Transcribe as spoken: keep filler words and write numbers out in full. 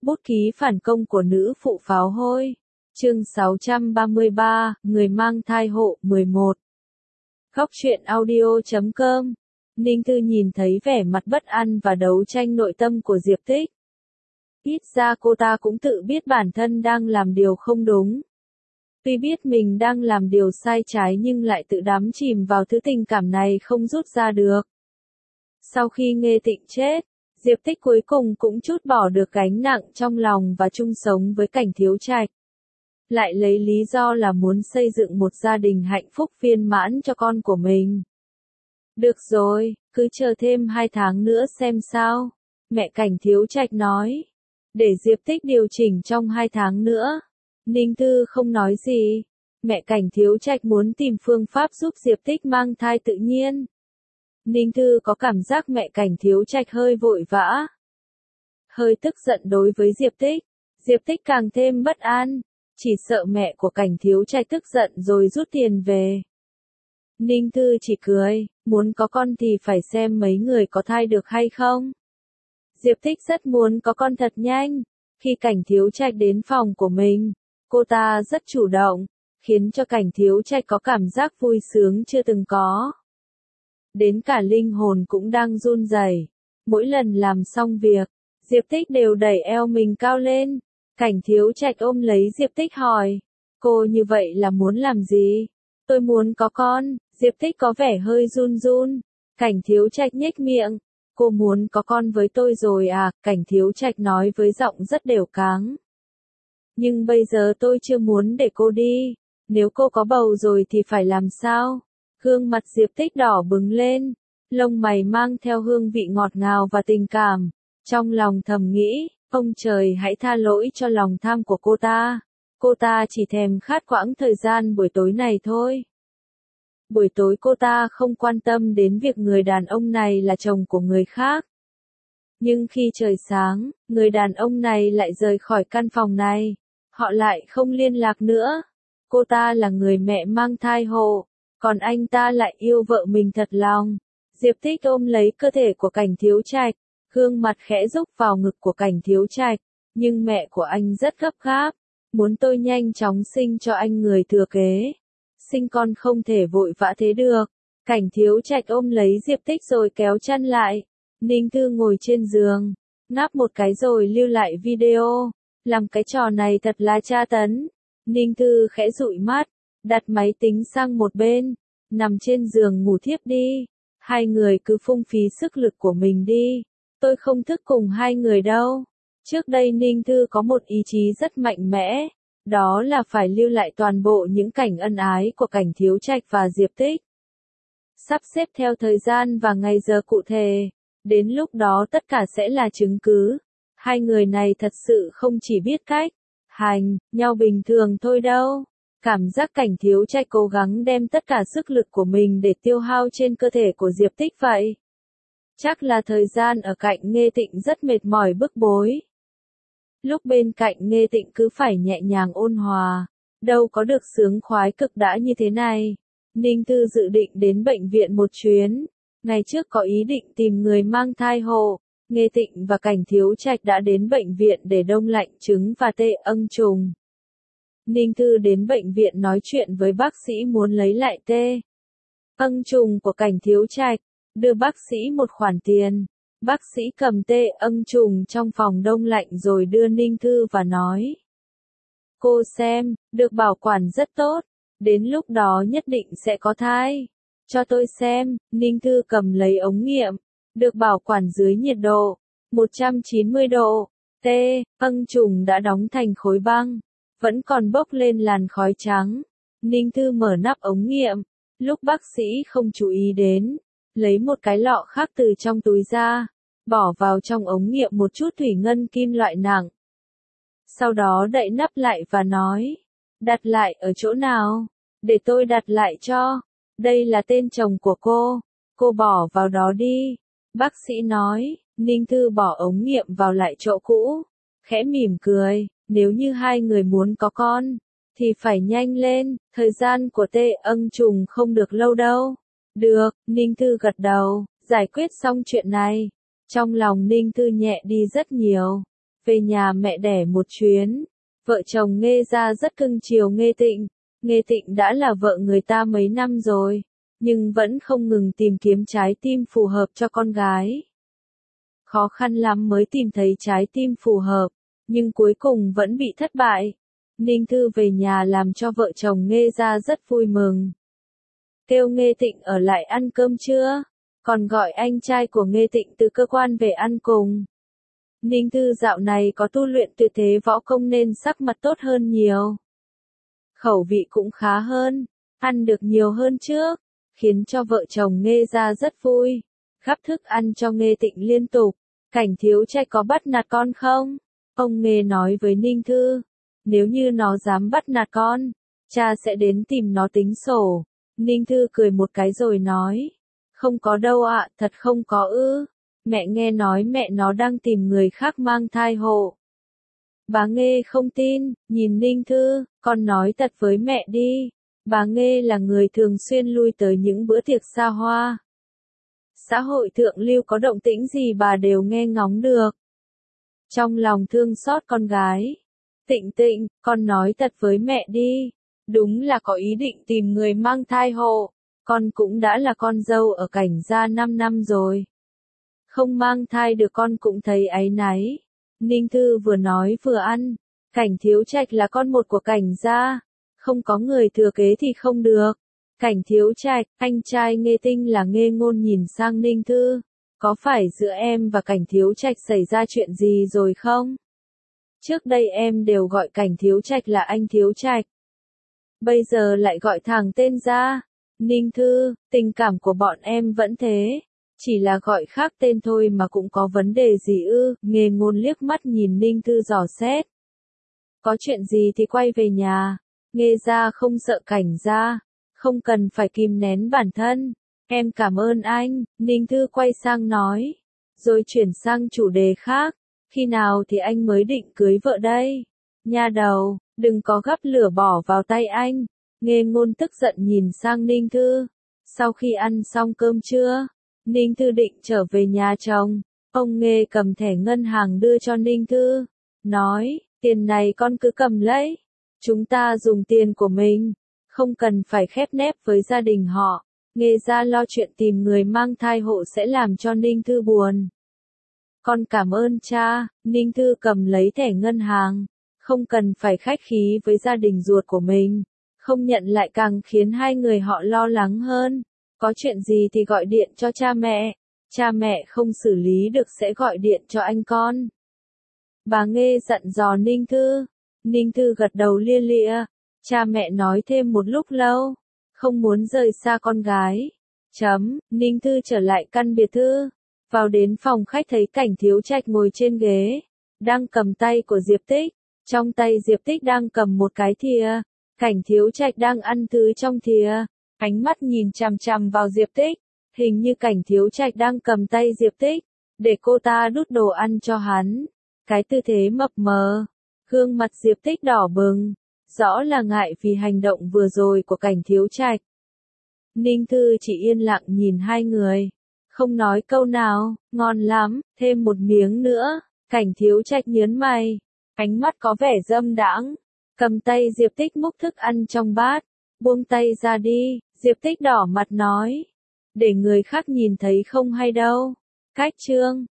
Bút ký phản công của nữ phụ pháo hôi. Chương sáu trăm ba mươi ba, người mang thai hộ mười một. Góc truyện audio chấm com. Ninh Thư nhìn thấy vẻ mặt bất an và đấu tranh nội tâm của Diệp Tích. Ít ra cô ta cũng tự biết bản thân đang làm điều không đúng. Tuy biết mình đang làm điều sai trái nhưng lại tự đắm chìm vào thứ tình cảm này không rút ra được. Sau khi Nghê Tịnh chết, Diệp Tích cuối cùng cũng trút bỏ được gánh nặng trong lòng và chung sống với Cảnh Thiếu Trạch. Lại lấy lý do là muốn xây dựng một gia đình hạnh phúc viên mãn cho con của mình. Được rồi, cứ chờ thêm hai tháng nữa xem sao, mẹ Cảnh Thiếu Trạch nói. Để Diệp Tích điều chỉnh trong hai tháng nữa. Ninh Thư không nói gì. Mẹ Cảnh Thiếu Trạch muốn tìm phương pháp giúp Diệp Tích mang thai tự nhiên. Ninh Thư có cảm giác mẹ Cảnh Thiếu Trạch hơi vội vã. Hơi tức giận đối với Diệp Tích. Diệp Tích càng thêm bất an. Chỉ sợ mẹ của Cảnh Thiếu Trạch tức giận rồi rút tiền về. Ninh Thư chỉ cười, muốn có con thì phải xem mấy người có thai được hay không. Diệp Tích rất muốn có con thật nhanh. Khi Cảnh Thiếu Trạch đến phòng của mình, cô ta rất chủ động, khiến cho Cảnh Thiếu Trạch có cảm giác vui sướng chưa từng có. Đến cả linh hồn cũng đang run rẩy. Mỗi lần làm xong việc, Diệp Tích đều đẩy eo mình cao lên. Cảnh Thiếu Trạch ôm lấy Diệp Tích hỏi, cô như vậy là muốn làm gì? Tôi muốn có con. Diệp Tích có vẻ hơi run run. Cảnh Thiếu Trạch nhếch miệng. Cô muốn có con với tôi rồi à? Cảnh Thiếu Trạch nói với giọng rất đều cáng. Nhưng bây giờ tôi chưa muốn để cô đi. Nếu cô có bầu rồi thì phải làm sao? Gương mặt Diệp Tích đỏ bừng lên. Lông mày mang theo hương vị ngọt ngào và tình cảm. Trong lòng thầm nghĩ, ông trời hãy tha lỗi cho lòng tham của cô ta. Cô ta chỉ thèm khát quãng thời gian buổi tối này thôi. Buổi tối cô ta không quan tâm đến việc người đàn ông này là chồng của người khác. Nhưng khi trời sáng, người đàn ông này lại rời khỏi căn phòng này. Họ lại không liên lạc nữa. Cô ta là người mẹ mang thai hộ, còn anh ta lại yêu vợ mình thật lòng. Diệp Tích ôm lấy cơ thể của Cảnh Thiếu Trạch, gương mặt khẽ rúc vào ngực của Cảnh Thiếu Trạch. Nhưng mẹ của anh rất gấp gáp, muốn tôi nhanh chóng sinh cho anh người thừa kế. Sinh con không thể vội vã thế được. Cảnh Thiếu Trạch ôm lấy Diệp Tích rồi kéo chăn lại. Ninh Thư ngồi trên giường, ngáp một cái rồi lưu lại video. Làm cái trò này thật là tra tấn. Ninh Thư khẽ dụi mắt, đặt máy tính sang một bên, nằm trên giường ngủ thiếp đi. Hai người cứ phung phí sức lực của mình đi. Tôi không thức cùng hai người đâu. Trước đây Ninh Thư có một ý chí rất mạnh mẽ. Đó là phải lưu lại toàn bộ những cảnh ân ái của Cảnh Thiếu Trạch và Diệp Tích. Sắp xếp theo thời gian và ngày giờ cụ thể. Đến lúc đó tất cả sẽ là chứng cứ. Hai người này thật sự không chỉ biết cách hành nhau bình thường thôi đâu. Cảm giác Cảnh Thiếu Trạch cố gắng đem tất cả sức lực của mình để tiêu hao trên cơ thể của Diệp Tích vậy. Chắc là thời gian ở cạnh Nghê Tịnh rất mệt mỏi bức bối. Lúc bên cạnh Nghê Tịnh cứ phải nhẹ nhàng ôn hòa, đâu có được sướng khoái cực đã như thế này. Ninh Thư dự định đến bệnh viện một chuyến. Ngày trước có ý định tìm người mang thai hộ, Nghê Tịnh và Cảnh Thiếu Trạch đã đến bệnh viện để đông lạnh trứng và tê âng trùng. Ninh Thư đến bệnh viện nói chuyện với bác sĩ muốn lấy lại tê âng trùng của Cảnh Thiếu Trạch, đưa bác sĩ một khoản tiền. Bác sĩ cầm tê âng trùng trong phòng đông lạnh rồi đưa Ninh Thư và nói. Cô xem, được bảo quản rất tốt, đến lúc đó nhất định sẽ có thai. Cho tôi xem. Ninh Thư cầm lấy ống nghiệm, được bảo quản dưới nhiệt độ một trăm chín mươi độ. Tê âng trùng đã đóng thành khối băng, vẫn còn bốc lên làn khói trắng. Ninh Thư mở nắp ống nghiệm, lúc bác sĩ không chú ý đến, lấy một cái lọ khác từ trong túi ra, bỏ vào trong ống nghiệm một chút thủy ngân kim loại nặng. Sau đó đậy nắp lại và nói, đặt lại ở chỗ nào? Để tôi đặt lại cho. Đây là tên chồng của cô, cô bỏ vào đó đi. Bác sĩ nói. Ninh Thư bỏ ống nghiệm vào lại chỗ cũ, khẽ mỉm cười, nếu như hai người muốn có con, thì phải nhanh lên, thời gian của tê âng trùng không được lâu đâu. Được, Ninh Thư gật đầu, giải quyết xong chuyện này. Trong lòng Ninh Thư nhẹ đi rất nhiều. về nhà mẹ đẻ một chuyến. Vợ chồng Nghê Gia rất cưng chiều Nghê Tịnh. Nghê Tịnh đã là vợ người ta mấy năm rồi, nhưng vẫn không ngừng tìm kiếm trái tim phù hợp cho con gái. Khó khăn lắm mới tìm thấy trái tim phù hợp, nhưng cuối cùng vẫn bị thất bại. Ninh Thư về nhà làm cho vợ chồng Nghê Gia rất vui mừng. Kêu Nghê Tịnh ở lại ăn cơm trưa, còn gọi anh trai của Nghê Tịnh từ cơ quan về ăn cùng. Ninh Thư dạo này có tu luyện tuyệt thế võ công nên sắc mặt tốt hơn nhiều. Khẩu vị cũng khá hơn, ăn được nhiều hơn trước, khiến cho vợ chồng Nghê Gia rất vui. Gắp thức ăn cho Nghê Tịnh liên tục. Cảnh Thiếu Trạch có bắt nạt con không? Ông Nghê nói với Ninh Thư. Nếu như nó dám bắt nạt con, cha sẽ đến tìm nó tính sổ. Ninh Thư cười một cái rồi nói. Không có đâu ạ, thật không có ư. Mẹ nghe nói mẹ nó đang tìm người khác mang thai hộ. Bà Nghê không tin, nhìn Ninh Thư, con nói thật với mẹ đi. Bà Nghê là người thường xuyên lui tới những bữa tiệc xa hoa. Xã hội thượng lưu có động tĩnh gì bà đều nghe ngóng được. Trong lòng thương xót con gái. Tịnh Tịnh, con nói thật với mẹ đi. Đúng là có ý định tìm người mang thai hộ. Con cũng đã là con dâu ở Cảnh Gia năm năm rồi. Không mang thai được con cũng thấy áy náy. Ninh Thư vừa nói vừa ăn. Cảnh Thiếu Trạch là con một của Cảnh Gia. Không có người thừa kế thì không được. Cảnh Thiếu Trạch, anh trai Nghê Tinh là Nghê Ngôn nhìn sang Ninh Thư. Có phải giữa em và Cảnh Thiếu Trạch xảy ra chuyện gì rồi không? Trước đây em đều gọi Cảnh Thiếu Trạch là anh Thiếu Trạch. Bây giờ lại gọi thẳng tên ra. Ninh Thư, tình cảm của bọn em vẫn thế. Chỉ là gọi khác tên thôi mà cũng có vấn đề gì ư? Nghê Ngôn liếc mắt nhìn Ninh Thư dò xét. Có chuyện gì thì quay về nhà. Nghê Gia không sợ Cảnh Gia. Không cần phải kìm nén bản thân. Em cảm ơn anh, Ninh Thư quay sang nói. Rồi chuyển sang chủ đề khác. Khi nào thì anh mới định cưới vợ đây? Nha đầu, đừng có gắp lửa bỏ vào tay anh. Nghê Ngôn tức giận nhìn sang Ninh Thư. Sau khi ăn xong cơm trưa, Ninh Thư định trở về nhà chồng. Ông Nghê cầm thẻ ngân hàng đưa cho Ninh Thư. Nói, tiền này con cứ cầm lấy. Chúng ta dùng tiền của mình. Không cần phải khép nép với gia đình họ. Nghê Gia lo chuyện tìm người mang thai hộ sẽ làm cho Ninh Thư buồn. Con cảm ơn cha. Ninh Thư cầm lấy thẻ ngân hàng. Không cần phải khách khí với gia đình ruột của mình. Không nhận lại càng khiến hai người họ lo lắng hơn. Có chuyện gì thì gọi điện cho cha mẹ. Cha mẹ không xử lý được sẽ gọi điện cho anh con. Bà Nghê dặn dò Ninh Thư. Ninh Thư gật đầu lia lịa. Cha mẹ nói thêm một lúc lâu. Không muốn rời xa con gái. Chấm, Ninh Thư trở lại căn biệt thự. Vào đến phòng khách thấy Cảnh Thiếu Trạch ngồi trên ghế. Đang cầm tay của Diệp Tích. Trong tay Diệp Tích đang cầm một cái thìa. Cảnh Thiếu Trạch đang ăn thứ trong thìa. Ánh mắt nhìn chằm chằm vào Diệp Tích. Hình như Cảnh Thiếu Trạch đang cầm tay Diệp Tích. Để cô ta đút đồ ăn cho hắn. Cái tư thế mập mờ. Gương mặt Diệp Tích đỏ bừng. Rõ là ngại vì hành động vừa rồi của Cảnh Thiếu Trạch. Ninh Thư chỉ yên lặng nhìn hai người. Không nói câu nào, ngon lắm, thêm một miếng nữa. Cảnh Thiếu Trạch nhớn mày. Ánh mắt có vẻ dâm đãng. Cầm tay Diệp Tích múc thức ăn trong bát. Buông tay ra đi, Diệp Tích đỏ mặt nói. Để người khác nhìn thấy không hay đâu. Cách chương.